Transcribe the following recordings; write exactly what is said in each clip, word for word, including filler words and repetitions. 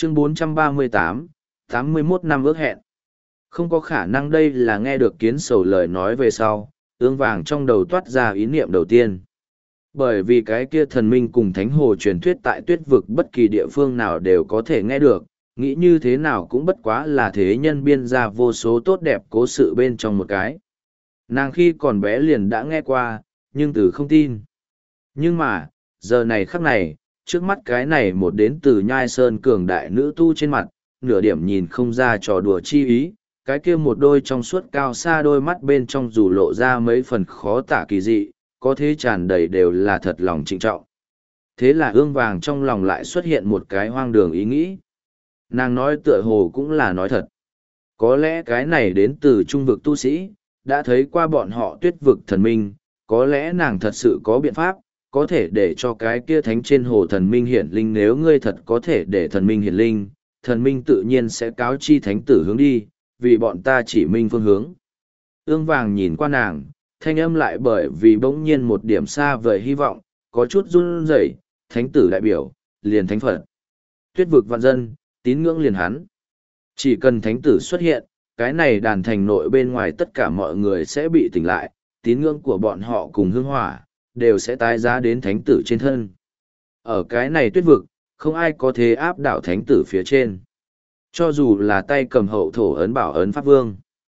Chương bốn trăm ba mươi tám, tám mươi mốt năm ước hẹn. Không có khả năng đây là nghe được kiến sầu lời nói về sau, ương vàng trong đầu toát ra ý niệm đầu tiên. Bởi vì cái kia thần minh cùng thánh hồ truyền thuyết tại tuyết vực bất kỳ địa phương nào đều có thể nghe được, nghĩ như thế nào cũng bất quá là thế nhân biên ra vô số tốt đẹp cố sự bên trong một cái. Nàng khi còn bé liền đã nghe qua, nhưng từ không tin. Nhưng mà, giờ này khắc này, trước mắt cái này một đến từ nhai sơn cường đại nữ tu trên mặt, nửa điểm nhìn không ra trò đùa chi ý, cái kia một đôi trong suốt cao xa đôi mắt bên trong dù lộ ra mấy phần khó tả kỳ dị, có thế tràn đầy đều là thật lòng trịnh trọng. Thế là ương vàng trong lòng lại xuất hiện một cái hoang đường ý nghĩ. Nàng nói tựa hồ cũng là nói thật. Có lẽ cái này đến từ trung vực tu sĩ, đã thấy qua bọn họ tuyết vực thần minh, có lẽ nàng thật sự có biện pháp, có thể để cho cái kia thánh trên hồ thần minh hiển linh, nếu ngươi thật có thể để thần minh hiển linh, thần minh tự nhiên sẽ cáo chi thánh tử hướng đi, vì bọn ta chỉ minh phương hướng. Ương vàng nhìn qua nàng, thanh âm lại bởi vì bỗng nhiên một điểm xa vời hy vọng, có chút run rẩy, thánh tử đại biểu, liền thánh phật. Tuyết vực vạn dân, tín ngưỡng liền hắn. Chỉ cần thánh tử xuất hiện, cái này đàn thành nội bên ngoài tất cả mọi người sẽ bị tỉnh lại, tín ngưỡng của bọn họ cùng hương hỏa, đều sẽ tái giá đến thánh tử trên thân. Ở cái này tuyết vực, không ai có thể áp đảo thánh tử phía trên. Cho dù là tay cầm hậu thổ ấn bảo ấn pháp vương.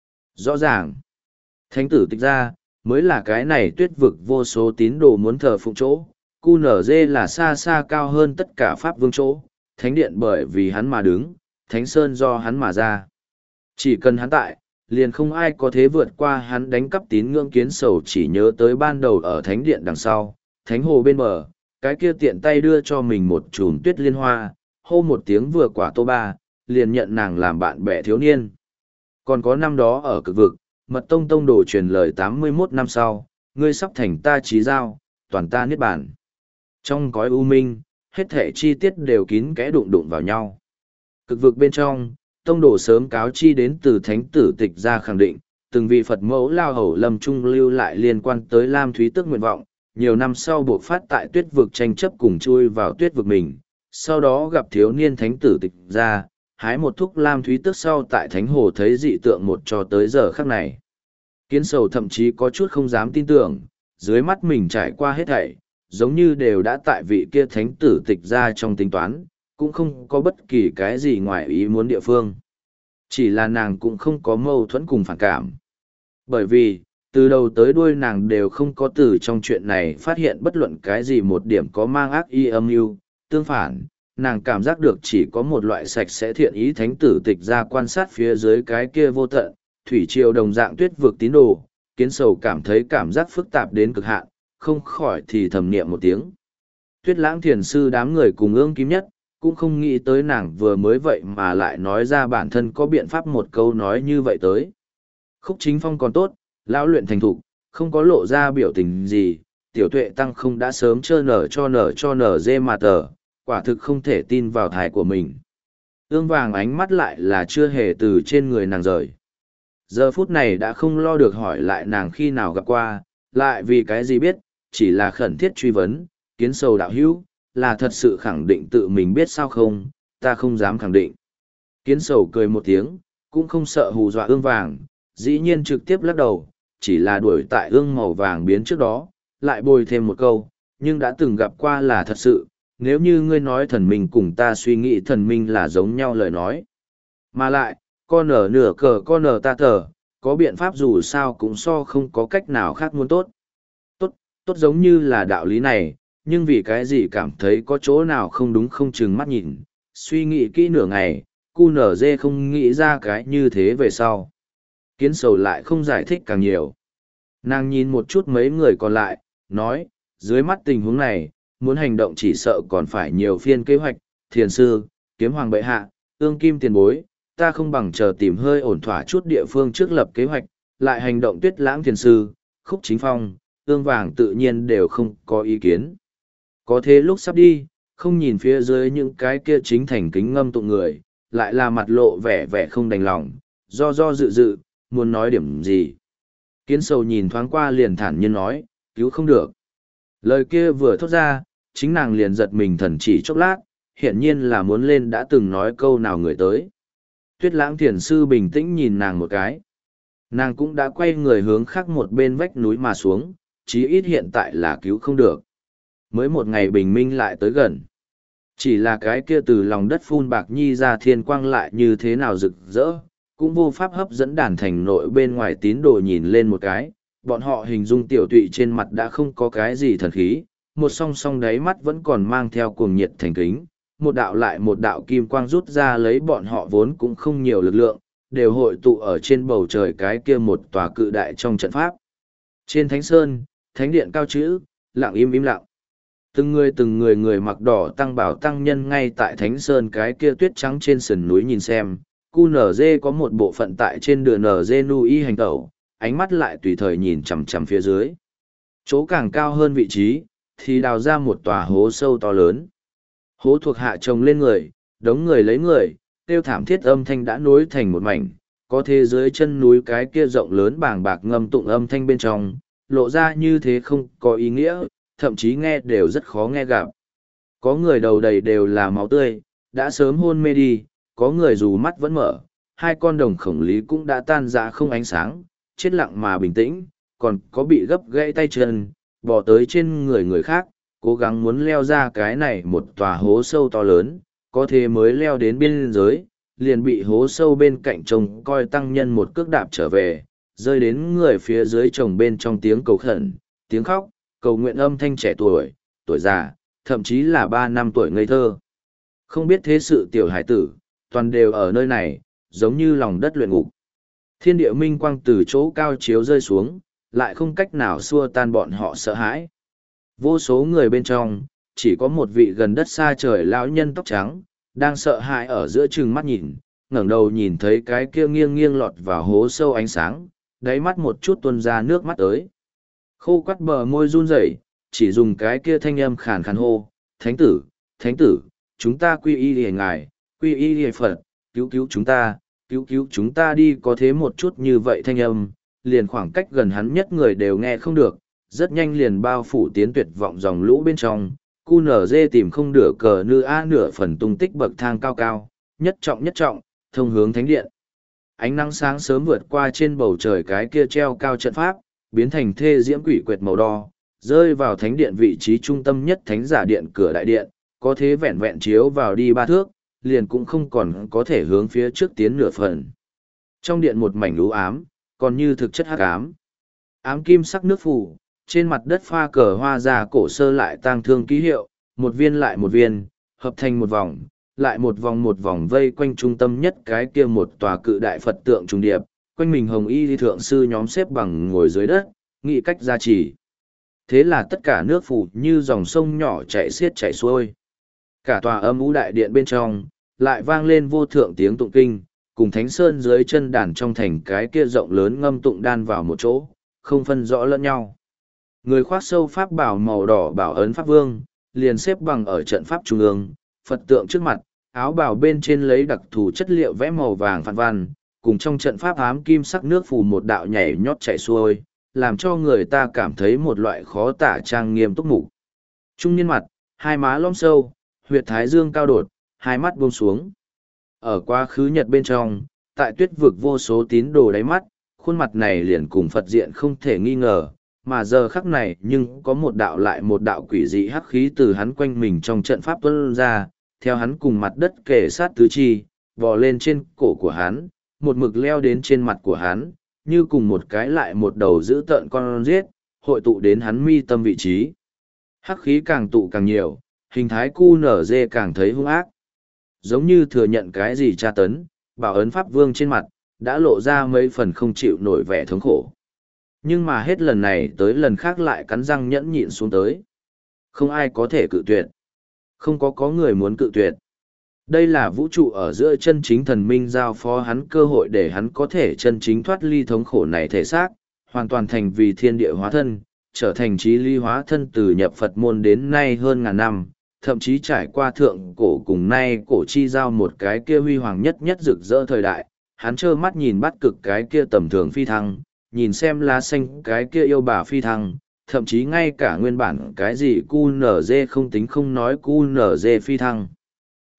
Rõ ràng, thánh tử tịch ra, mới là cái này tuyết vực vô số tín đồ muốn thờ phụng chỗ. Cu nở dê là xa xa cao hơn tất cả pháp vương chỗ, thánh điện bởi vì hắn mà đứng, thánh sơn do hắn mà ra. Chỉ cần hắn tại, liền không ai có thể vượt qua hắn đánh cắp tín ngưỡng kiến sầu, chỉ nhớ tới ban đầu ở thánh điện đằng sau, thánh hồ bên bờ, cái kia tiện tay đưa cho mình một chùm tuyết liên hoa, hô một tiếng vừa quả tô ba, liền nhận nàng làm bạn bè thiếu niên. Còn có năm đó ở cực vực, mật tông tông đồ truyền lời tám mươi mốt năm sau, ngươi sắp thành ta trí giao, toàn ta niết bản. Trong cõi u minh, hết thể chi tiết đều kín kẽ đụng đụng vào nhau. Cực vực bên trong, tông đồ sớm cáo chi đến từ thánh tử tịch ra khẳng định, từng vị Phật mẫu lao hầu lâm trung lưu lại liên quan tới Lam Thúy Tước nguyện vọng, nhiều năm sau buộc phát tại tuyết vực tranh chấp cùng chui vào tuyết vực mình, sau đó gặp thiếu niên thánh tử tịch ra, hái một thúc Lam Thúy Tước sau tại thánh hồ thấy dị tượng một cho tới giờ khắc này. Kiến sầu thậm chí có chút không dám tin tưởng, dưới mắt mình trải qua hết thảy, giống như đều đã tại vị kia thánh tử tịch ra trong tính toán, cũng không có bất kỳ cái gì ngoài ý muốn địa phương. Chỉ là nàng cũng không có mâu thuẫn cùng phản cảm. Bởi vì, từ đầu tới đuôi nàng đều không có từ trong chuyện này phát hiện bất luận cái gì một điểm có mang ác ý âm mưu. Tương phản, nàng cảm giác được chỉ có một loại sạch sẽ thiện ý thánh tử tịch ra quan sát phía dưới cái kia vô tận, thủy triều đồng dạng tuyết vực tín đồ, kiến sầu cảm thấy cảm giác phức tạp đến cực hạn, không khỏi thì thầm niệm một tiếng. Tuyết lãng thiền sư đám người cùng ương kim nhất, cũng không nghĩ tới nàng vừa mới vậy mà lại nói ra bản thân có biện pháp một câu nói như vậy tới. Khúc Chính Phong còn tốt, lão luyện thành thục, không có lộ ra biểu tình gì, tiểu tuệ tăng không đã sớm trơ nở cho nở cho nở dê mà tờ, quả thực không thể tin vào thái của mình. Ương vàng ánh mắt lại là chưa hề từ trên người nàng rời. Giờ phút này đã không lo được hỏi lại nàng khi nào gặp qua, lại vì cái gì biết, chỉ là khẩn thiết truy vấn, kiến sầu đạo hữu, là thật sự khẳng định tự mình biết sao không, ta không dám khẳng định. Kiến sầu cười một tiếng, cũng không sợ hù dọa ương vàng, dĩ nhiên trực tiếp lắc đầu, chỉ là đuổi tại ương màu vàng biến trước đó, lại bồi thêm một câu, nhưng đã từng gặp qua là thật sự, nếu như ngươi nói thần minh cùng ta suy nghĩ thần minh là giống nhau lời nói. Mà lại, con ở nửa cờ con ở ta thờ, có biện pháp dù sao cũng so không có cách nào khác muốn tốt. Tốt, tốt giống như là đạo lý này, nhưng vì cái gì cảm thấy có chỗ nào không đúng không chừng mắt nhìn, suy nghĩ kỹ nửa ngày, cu nở dê không nghĩ ra cái như thế về sau. Kiến sầu lại không giải thích càng nhiều. Nàng nhìn một chút mấy người còn lại, nói, dưới mắt tình huống này, muốn hành động chỉ sợ còn phải nhiều phiên kế hoạch, thiền sư, kiếm hoàng bệ hạ, ương kim tiền bối, ta không bằng chờ tìm hơi ổn thỏa chút địa phương trước lập kế hoạch, lại hành động. Tuyết lãng thiền sư, Khúc Chính Phong, ương vàng tự nhiên đều không có ý kiến. Có thế lúc sắp đi, không nhìn phía dưới những cái kia chính thành kính ngâm tụng người, lại là mặt lộ vẻ vẻ không đành lòng, do do dự dự, muốn nói điểm gì. Kiến sầu nhìn thoáng qua liền thản nhiên nói, cứu không được. Lời kia vừa thốt ra, chính nàng liền giật mình thần chỉ chốc lát, hiển nhiên là muốn lên đã từng nói câu nào người tới. Tuyết lãng thiền sư bình tĩnh nhìn nàng một cái. Nàng cũng đã quay người hướng khác một bên vách núi mà xuống, chí ít hiện tại là cứu không được. Mới một ngày bình minh lại tới gần. Chỉ là cái kia từ lòng đất phun bạc nhi ra thiên quang lại như thế nào rực rỡ, cũng vô pháp hấp dẫn đàn thành nội bên ngoài tín đồ nhìn lên một cái. Bọn họ hình dung tiểu tụy trên mặt đã không có cái gì thần khí, một song song đáy mắt vẫn còn mang theo cuồng nhiệt thành kính, một đạo lại một đạo kim quang rút ra lấy bọn họ vốn cũng không nhiều lực lượng, đều hội tụ ở trên bầu trời cái kia một tòa cự đại trong trận pháp. Trên thánh sơn, thánh điện cao chữ, lặng im im lặng. Từng người từng người người mặc đỏ tăng bảo tăng nhân ngay tại thánh sơn cái kia tuyết trắng trên sườn núi nhìn xem, cu nở dê có một bộ phận tại trên đường nở dê nu y hành tẩu, ánh mắt lại tùy thời nhìn chằm chằm phía dưới. Chỗ càng cao hơn vị trí, thì đào ra một tòa hố sâu to lớn. Hố thuộc hạ trồng lên người, đống người lấy người, tiêu thảm thiết âm thanh đã nối thành một mảnh, có thế dưới chân núi cái kia rộng lớn bàng bạc ngâm tụng âm thanh bên trong, lộ ra như thế không có ý nghĩa, thậm chí nghe đều rất khó nghe gặp. Có người đầu đầy đều là máu tươi, đã sớm hôn mê đi, có người dù mắt vẫn mở, hai con đồng khổng lý cũng đã tan ra không ánh sáng, chết lặng mà bình tĩnh, còn có bị gấp gãy tay chân, bò tới trên người người khác, cố gắng muốn leo ra cái này một tòa hố sâu to lớn, có thế mới leo đến biên giới, liền bị hố sâu bên cạnh trông coi tăng nhân một cước đạp trở về, rơi đến người phía dưới chồng bên trong tiếng cầu khẩn, tiếng khóc, cầu nguyện âm thanh trẻ tuổi, tuổi già, thậm chí là ba năm tuổi ngây thơ. Không biết thế sự tiểu hải tử, toàn đều ở nơi này, giống như lòng đất luyện ngục. Thiên địa minh quang từ chỗ cao chiếu rơi xuống, lại không cách nào xua tan bọn họ sợ hãi. Vô số người bên trong, chỉ có một vị gần đất xa trời lão nhân tóc trắng, đang sợ hãi ở giữa chừng mắt nhìn, ngẩng đầu nhìn thấy cái kia nghiêng nghiêng lọt vào hố sâu ánh sáng, đáy mắt một chút tuôn ra nước mắt tới. Khô quắt bờ môi run rẩy, chỉ dùng cái kia thanh âm khàn khàn hô, thánh tử, thánh tử, chúng ta quy y hề ngài, quy y hề Phật, cứu cứu chúng ta, cứu cứu chúng ta đi, có thế một chút như vậy thanh âm, liền khoảng cách gần hắn nhất người đều nghe không được, rất nhanh liền bao phủ tiến tuyệt vọng dòng lũ bên trong, cu nở dê tìm không được cờ nư a nửa phần tung tích bậc thang cao cao, nhất trọng nhất trọng, thông hướng thánh điện. Ánh nắng sáng sớm vượt qua trên bầu trời cái kia treo cao trận pháp, biến thành thê diễm quỷ quyệt màu đỏ, rơi vào thánh điện vị trí trung tâm nhất thánh giả điện cửa đại điện, có thế vẹn vẹn chiếu vào đi ba thước, liền cũng không còn có thể hướng phía trước tiến nửa phần. Trong điện một mảnh u ám, còn như thực chất hắc ám. Ám kim sắc nước phủ, trên mặt đất pha cờ hoa già cổ sơ lại tang thương ký hiệu, một viên lại một viên, hợp thành một vòng, lại một vòng một vòng vây quanh trung tâm nhất cái kia một tòa cự đại Phật tượng trùng điệp, quanh mình hồng y thượng sư nhóm xếp bằng ngồi dưới đất, nghĩ cách gia trì. Thế là tất cả nước phủ như dòng sông nhỏ chạy xiết chạy xuôi. Cả tòa âm u đại điện bên trong, lại vang lên vô thượng tiếng tụng kinh, cùng thánh sơn dưới chân đàn trong thành cái kia rộng lớn ngâm tụng đan vào một chỗ, không phân rõ lẫn nhau. Người khoác sâu pháp bảo màu đỏ bảo ấn pháp vương, liền xếp bằng ở trận pháp trung ương, Phật tượng trước mặt, áo bào bên trên lấy đặc thù chất liệu vẽ màu vàng phản văn, cùng trong trận pháp ám kim sắc nước phù một đạo nhảy nhót chảy xuôi, làm cho người ta cảm thấy một loại khó tả trang nghiêm túc mục. Trung niên mặt, hai má lõm sâu, huyệt thái dương cao đột, hai mắt buông xuống. Ở quá khứ nhật bên trong, tại tuyết vực vô số tín đồ đáy mắt, khuôn mặt này liền cùng Phật diện không thể nghi ngờ, mà giờ khắc này nhưng có một đạo lại một đạo quỷ dị hắc khí từ hắn quanh mình trong trận pháp tuôn ra, theo hắn cùng mặt đất kề sát tứ chi, vò lên trên cổ của hắn, một mực leo đến trên mặt của hắn, như cùng một cái lại một đầu giữ tợn con giết, hội tụ đến hắn mi tâm vị trí. Hắc khí càng tụ càng nhiều, hình thái cu nở dê càng thấy hung ác. Giống như thừa nhận cái gì tra tấn, bảo ấn pháp vương trên mặt, đã lộ ra mấy phần không chịu nổi vẻ thống khổ. Nhưng mà hết lần này tới lần khác lại cắn răng nhẫn nhịn xuống tới. Không ai có thể cự tuyệt. Không có có người muốn cự tuyệt. Đây là vũ trụ ở giữa chân chính thần minh giao phó hắn cơ hội để hắn có thể chân chính thoát ly thống khổ này thể xác, hoàn toàn thành vì thiên địa hóa thân, trở thành trí ly hóa thân từ nhập Phật môn đến nay hơn ngàn năm, thậm chí trải qua thượng cổ cùng nay cổ chi giao một cái kia huy hoàng nhất nhất rực rỡ thời đại, hắn trơ mắt nhìn bắt cực cái kia tầm thường phi thăng, nhìn xem lá xanh cái kia yêu bà phi thăng, thậm chí ngay cả nguyên bản cái gì cu nở dê không tính không nói cu nở dê phi thăng.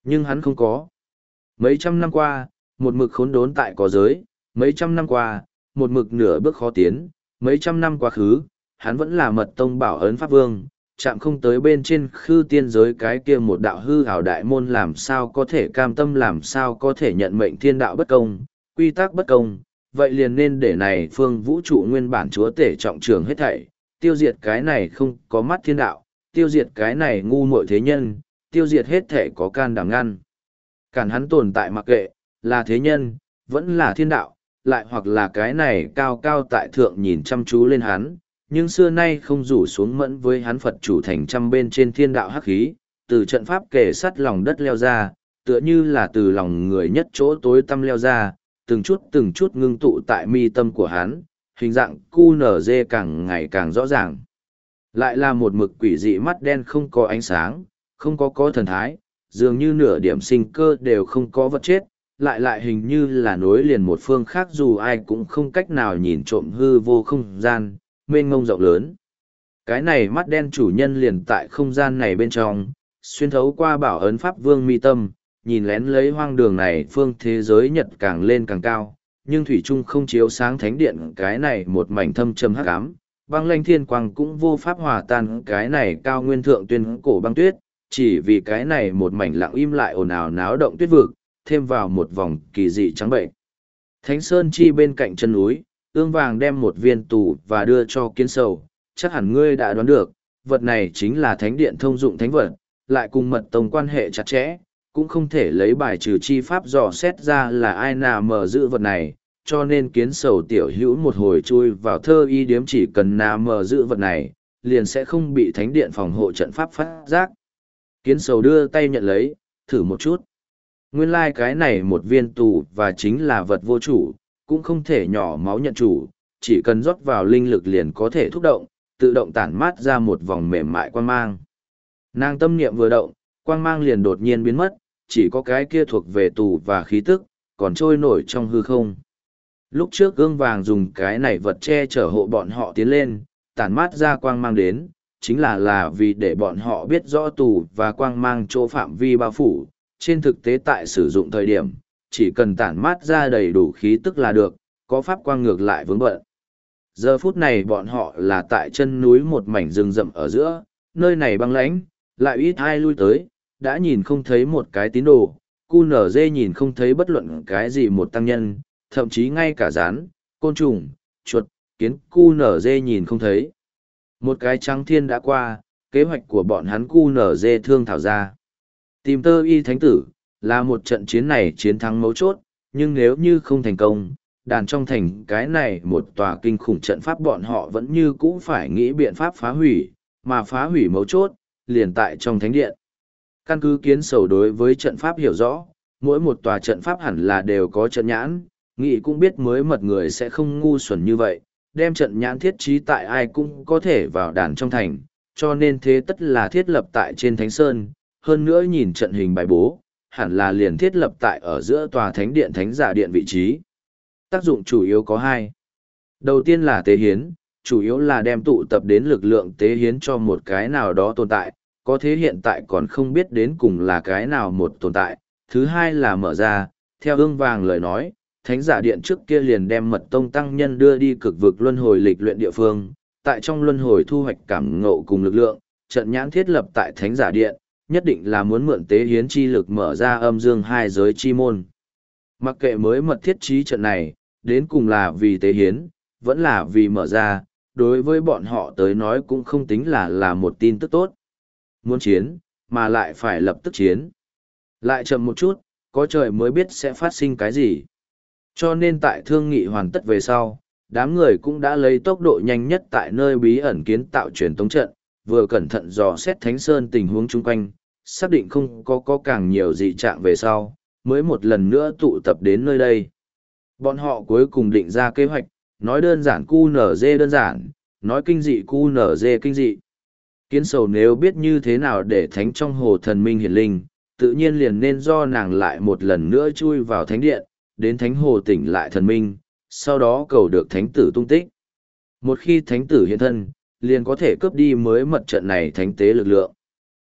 Nhưng hắn không có. Mấy trăm năm qua, một mực khốn đốn tại có giới, mấy trăm năm qua, một mực nửa bước khó tiến, mấy trăm năm quá khứ, hắn vẫn là mật tông bảo ấn pháp vương, chạm không tới bên trên khư tiên giới cái kia một đạo hư ảo đại môn làm sao có thể cam tâm làm sao có thể nhận mệnh thiên đạo bất công, quy tắc bất công, vậy liền nên để này phương vũ trụ nguyên bản chúa tể trọng trường hết thảy, tiêu diệt cái này không có mắt thiên đạo, tiêu diệt cái này ngu muội thế nhân, tiêu diệt hết thể có can đảm ngăn. Cản hắn tồn tại mặc kệ, là thế nhân, vẫn là thiên đạo, lại hoặc là cái này cao cao tại thượng nhìn chăm chú lên hắn, nhưng xưa nay không rủ xuống mẫn với hắn Phật chủ thành trăm bên trên thiên đạo hắc khí, từ trận pháp kề sắt lòng đất leo ra, tựa như là từ lòng người nhất chỗ tối tăm leo ra, từng chút từng chút ngưng tụ tại mi tâm của hắn, hình dạng cu nở dê càng ngày càng rõ ràng. Lại là một mực quỷ dị mắt đen không có ánh sáng, không có có thần thái, dường như nửa điểm sinh cơ đều không có vật chết, lại lại hình như là nối liền một phương khác dù ai cũng không cách nào nhìn trộm hư vô không gian, mênh mông rộng lớn. Cái này mắt đen chủ nhân liền tại không gian này bên trong, xuyên thấu qua bảo ấn pháp vương mi tâm, nhìn lén lấy hoang đường này phương thế giới nhật càng lên càng cao, nhưng thủy trung không chiếu sáng thánh điện cái này một mảnh thâm trầm hắc ám, băng lanh thiên quang cũng vô pháp hòa tan cái này cao nguyên thượng tuyên cổ băng tuyết, chỉ vì cái này một mảnh lặng im lại ồn ào náo động tuyết vực, thêm vào một vòng kỳ dị trắng bệnh. Thánh Sơn Chi bên cạnh chân núi, ương vàng đem một viên tù và đưa cho kiến sầu, chắc hẳn ngươi đã đoán được, vật này chính là thánh điện thông dụng thánh vật, lại cùng mật tông quan hệ chặt chẽ, cũng không thể lấy bài trừ chi pháp dò xét ra là ai nào mở giữ vật này, cho nên kiến sầu tiểu hữu một hồi chui vào thơ y điếm chỉ cần nào mở giữ vật này, liền sẽ không bị thánh điện phòng hộ trận pháp phát giác. Kiến sầu đưa tay nhận lấy, thử một chút. Nguyên lai like cái này một viên tù và chính là vật vô chủ, cũng không thể nhỏ máu nhận chủ, chỉ cần rót vào linh lực liền có thể thúc động, tự động tản mát ra một vòng mềm mại quang mang. Nàng tâm niệm vừa động, quang mang liền đột nhiên biến mất, chỉ có cái kia thuộc về tù và khí tức, còn trôi nổi trong hư không. Lúc trước gương vàng dùng cái này vật che chở hộ bọn họ tiến lên, tản mát ra quang mang đến, chính là là vì để bọn họ biết rõ tù và quang mang chỗ phạm vi bao phủ, trên thực tế tại sử dụng thời điểm, chỉ cần tản mát ra đầy đủ khí tức là được, có pháp quang ngược lại vướng bận. Giờ phút này bọn họ là tại chân núi một mảnh rừng rậm ở giữa, nơi này băng lãnh, lại ít ai lui tới, đã nhìn không thấy một cái tín đồ, cu nở dê nhìn không thấy bất luận cái gì một tăng nhân, thậm chí ngay cả rán, côn trùng, chuột, kiến cu nở dê nhìn không thấy. Một cái trắng thiên đã qua, kế hoạch của bọn hắn cu nở dê thương thảo ra. Tìm tơ y thánh tử, là một trận chiến này chiến thắng mấu chốt, nhưng nếu như không thành công, đàn trong thành cái này một tòa kinh khủng trận pháp bọn họ vẫn như cũ phải nghĩ biện pháp phá hủy, mà phá hủy mấu chốt, liền tại trong thánh điện. Căn cứ kiến sầu đối với trận pháp hiểu rõ, mỗi một tòa trận pháp hẳn là đều có trận nhãn, nghị cũng biết mới mật người sẽ không ngu xuẩn như vậy, đem trận nhãn thiết trí tại ai cũng có thể vào đàn trong thành, cho nên thế tất là thiết lập tại trên thánh sơn, hơn nữa nhìn trận hình bài bố, hẳn là liền thiết lập tại ở giữa tòa thánh điện thánh giả điện vị trí. Tác dụng chủ yếu có hai. Đầu tiên là tế hiến, chủ yếu là đem tụ tập đến lực lượng tế hiến cho một cái nào đó tồn tại, có thế hiện tại còn không biết đến cùng là cái nào một tồn tại. Thứ hai là mở ra, theo ương vàng lời nói, thánh giả điện trước kia liền đem mật tông tăng nhân đưa đi cực vực luân hồi lịch luyện địa phương, tại trong luân hồi thu hoạch cảm ngộ cùng lực lượng, trận nhãn thiết lập tại thánh giả điện, nhất định là muốn mượn tế hiến chi lực mở ra âm dương hai giới chi môn. Mặc kệ mới mật thiết trí trận này, đến cùng là vì tế hiến, vẫn là vì mở ra, đối với bọn họ tới nói cũng không tính là là một tin tức tốt. Muốn chiến, mà lại phải lập tức chiến. Lại chậm một chút, có trời mới biết sẽ phát sinh cái gì. Cho nên tại thương nghị hoàn tất về sau, đám người cũng đã lấy tốc độ nhanh nhất tại nơi bí ẩn kiến tạo truyền tống trận, vừa cẩn thận dò xét Thánh Sơn tình huống chung quanh, xác định không có có càng nhiều dị trạng về sau, mới một lần nữa tụ tập đến nơi đây. Bọn họ cuối cùng định ra kế hoạch, nói đơn giản cu nở dê đơn giản, nói kinh dị cu nở dê kinh dị. Kiến sầu nếu biết như thế nào để thánh trong hồ thần minh hiển linh, tự nhiên liền nên do nàng lại một lần nữa chui vào thánh điện, đến thánh hồ tỉnh lại thần minh, sau đó cầu được thánh tử tung tích. Một khi thánh tử hiện thân, liền có thể cướp đi mới mật trận này thánh tế lực lượng.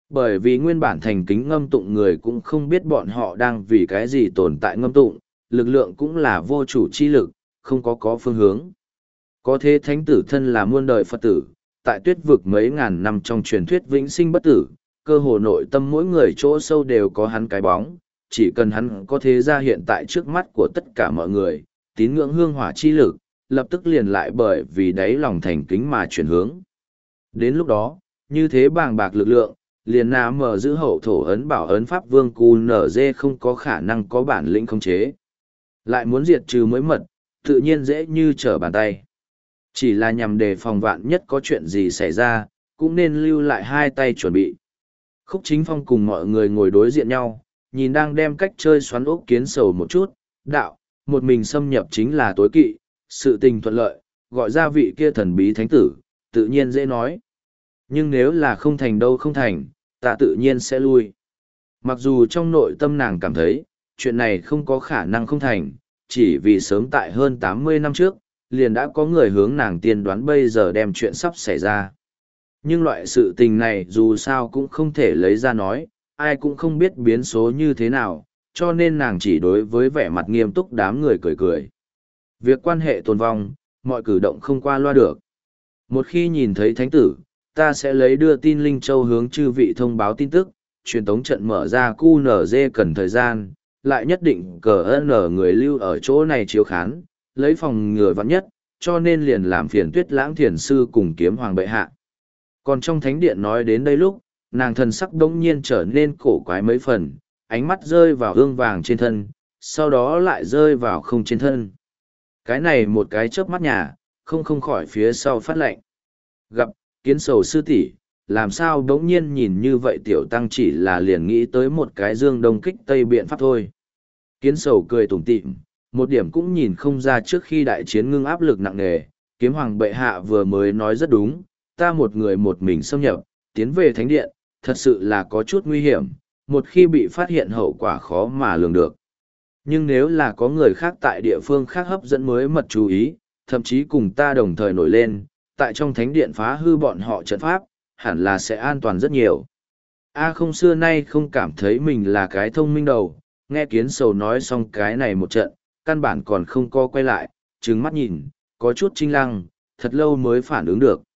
Bởi vì nguyên bản thành kính ngâm tụng người cũng không biết bọn họ đang vì cái gì tồn tại ngâm tụng, lực lượng cũng là vô chủ chi lực, không có có phương hướng. Có thế thánh tử thân là muôn đời Phật tử, tại tuyết vực mấy ngàn năm trong truyền thuyết vĩnh sinh bất tử, cơ hồ nội tâm mỗi người chỗ sâu đều có hắn cái bóng, chỉ cần hắn có thế ra hiện tại trước mắt của tất cả mọi người, tín ngưỡng hương hỏa chi lực, lập tức liền lại bởi vì đáy lòng thành kính mà chuyển hướng. Đến lúc đó, như thế bàng bạc lực lượng, liền nà mở giữ hậu thổ ấn bảo ấn pháp vương cu nở dê không có khả năng có bản lĩnh khống chế. Lại muốn diệt trừ mới mật, tự nhiên dễ như trở bàn tay. Chỉ là nhằm đề phòng vạn nhất có chuyện gì xảy ra, cũng nên lưu lại hai tay chuẩn bị. Khúc Chính Phong cùng mọi người ngồi đối diện nhau, nhìn đang đem cách chơi xoắn ốc kiến sầu một chút, đạo, một mình xâm nhập chính là tối kỵ, sự tình thuận lợi, gọi ra vị kia thần bí thánh tử, tự nhiên dễ nói. Nhưng nếu là không thành đâu không thành, ta tự nhiên sẽ lui. Mặc dù trong nội tâm nàng cảm thấy, chuyện này không có khả năng không thành, chỉ vì sớm tại hơn tám mươi năm trước, liền đã có người hướng nàng tiên đoán bây giờ đem chuyện sắp xảy ra. Nhưng loại sự tình này dù sao cũng không thể lấy ra nói, ai cũng không biết biến số như thế nào, cho nên nàng chỉ đối với vẻ mặt nghiêm túc đám người cười cười. Việc quan hệ tồn vong, mọi cử động không qua loa được. Một khi nhìn thấy thánh tử, ta sẽ lấy đưa tin Linh Châu hướng chư vị thông báo tin tức, truyền tống trận mở ra cu nở dê cần thời gian, lại nhất định cờ nở người lưu ở chỗ này chiếu khán, lấy phòng ngừa vắng nhất, cho nên liền làm phiền Tuyết Lãng Thiền Sư cùng kiếm hoàng bệ hạ. Còn trong thánh điện nói đến đây lúc, nàng thần sắc đống nhiên trở nên cổ quái mấy phần, ánh mắt rơi vào hương vàng trên thân, sau đó lại rơi vào không trên thân. Cái này một cái chớp mắt nhà, không không khỏi phía sau phát lệnh. Gặp, kiến sầu sư tỷ, làm sao đống nhiên nhìn như vậy tiểu tăng chỉ là liền nghĩ tới một cái dương đông kích tây biện pháp thôi. Kiến sầu cười tủm tỉm, một điểm cũng nhìn không ra trước khi đại chiến ngưng áp lực nặng nề, kiếm hoàng bệ hạ vừa mới nói rất đúng, ta một người một mình xâm nhập, tiến về thánh điện, thật sự là có chút nguy hiểm, một khi bị phát hiện hậu quả khó mà lường được. Nhưng nếu là có người khác tại địa phương khác hấp dẫn mới mật chú ý, thậm chí cùng ta đồng thời nổi lên, tại trong thánh điện phá hư bọn họ trận pháp, hẳn là sẽ an toàn rất nhiều. A không xưa nay không cảm thấy mình là cái thông minh đầu, nghe kiến sầu nói xong cái này một trận, căn bản còn không co quay lại, trừng mắt nhìn, có chút chinh lăng, thật lâu mới phản ứng được.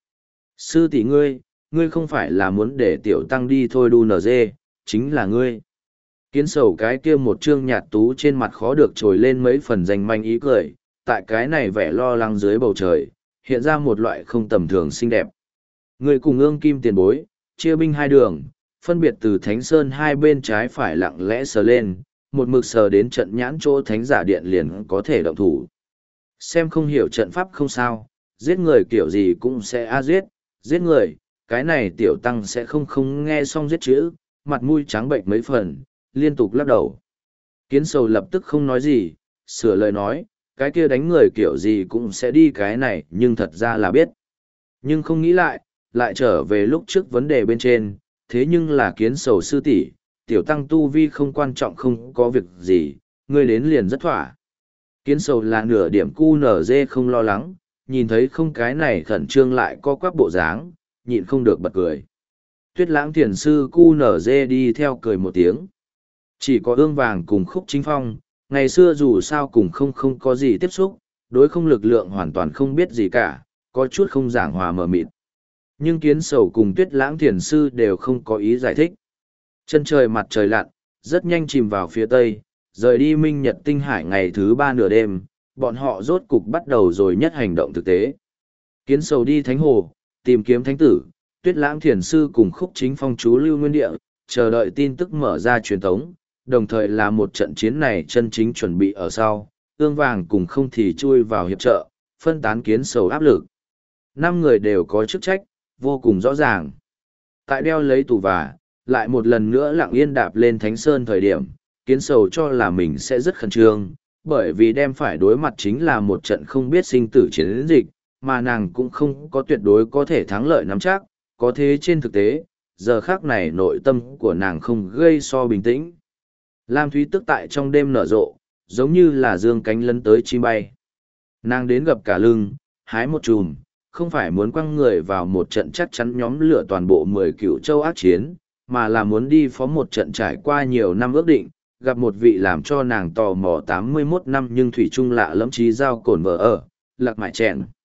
Sư tỷ ngươi, ngươi không phải là muốn để tiểu tăng đi thôi đu nở dê, chính là ngươi. Kiến sầu cái kia một trương nhạt tú trên mặt khó được trồi lên mấy phần danh manh ý cười, tại cái này vẻ lo lắng dưới bầu trời, hiện ra một loại không tầm thường xinh đẹp. Người cùng ương kim tiền bối, chia binh hai đường, phân biệt từ Thánh Sơn hai bên trái phải lặng lẽ sờ lên, một mực sờ đến trận nhãn chỗ Thánh Giả Điện liền có thể động thủ. Xem không hiểu trận pháp không sao, giết người kiểu gì cũng sẽ a giết, giết người, cái này tiểu tăng sẽ không không nghe xong giết chữ, mặt mũi trắng bệnh mấy phần, liên tục lắc đầu. Kiến sầu lập tức không nói gì, sửa lời nói, cái kia đánh người kiểu gì cũng sẽ đi cái này nhưng thật ra là biết. Nhưng không nghĩ lại, lại trở về lúc trước vấn đề bên trên, thế nhưng là kiến sầu sư tỷ, tiểu tăng tu vi không quan trọng không có việc gì, ngươi đến liền rất thỏa. Kiến sầu là nửa điểm cu nở dê không lo lắng, nhìn thấy không cái này khẩn trương lại co quắp bộ dáng, nhịn không được bật cười. Tuyết Lãng Thiền Sư cu nở dê đi theo cười một tiếng. Chỉ có ương vàng cùng Khúc Chính Phong, ngày xưa dù sao cùng không không có gì tiếp xúc, đối không lực lượng hoàn toàn không biết gì cả, có chút không giảng hòa mờ mịt. Nhưng kiến sầu cùng Tuyết Lãng Thiền Sư đều không có ý giải thích. Chân trời mặt trời lặn, rất nhanh chìm vào phía tây, rời đi minh nhật tinh hải ngày thứ ba nửa đêm, bọn họ rốt cục bắt đầu rồi nhất hành động thực tế. Kiến sầu đi Thánh Hồ, tìm kiếm Thánh Tử, Tuyết Lãng Thiền Sư cùng Khúc Chính Phong chú lưu nguyên địa, chờ đợi tin tức mở ra truyền thống, đồng thời là một trận chiến này chân chính chuẩn bị ở sau, ương vàng cùng không thì chui vào hiệp trợ, phân tán kiến sầu áp lực. Năm người đều có chức trách, vô cùng rõ ràng. Tại đeo lấy tù và, lại một lần nữa lặng yên đạp lên Thánh Sơn thời điểm, kiến sầu cho là mình sẽ rất khẩn trương, bởi vì đem phải đối mặt chính là một trận không biết sinh tử chiến dịch, mà nàng cũng không có tuyệt đối có thể thắng lợi nắm chắc, có thế trên thực tế, giờ khác này nội tâm của nàng không gây so bình tĩnh. Lam Thúy tức tại trong đêm nở rộ, giống như là dương cánh lấn tới chim bay. Nàng đến gặp cả lưng, hái một chùm, không phải muốn quăng người vào một trận chắc chắn nhóm lửa toàn bộ mười cựu châu ác chiến, mà là muốn đi phó một trận trải qua nhiều năm ước định, gặp một vị làm cho nàng tò mò tám mươi mốt năm nhưng thủy chung lạ lẫm trí giao cổn vợ ở, lạc mại chèn.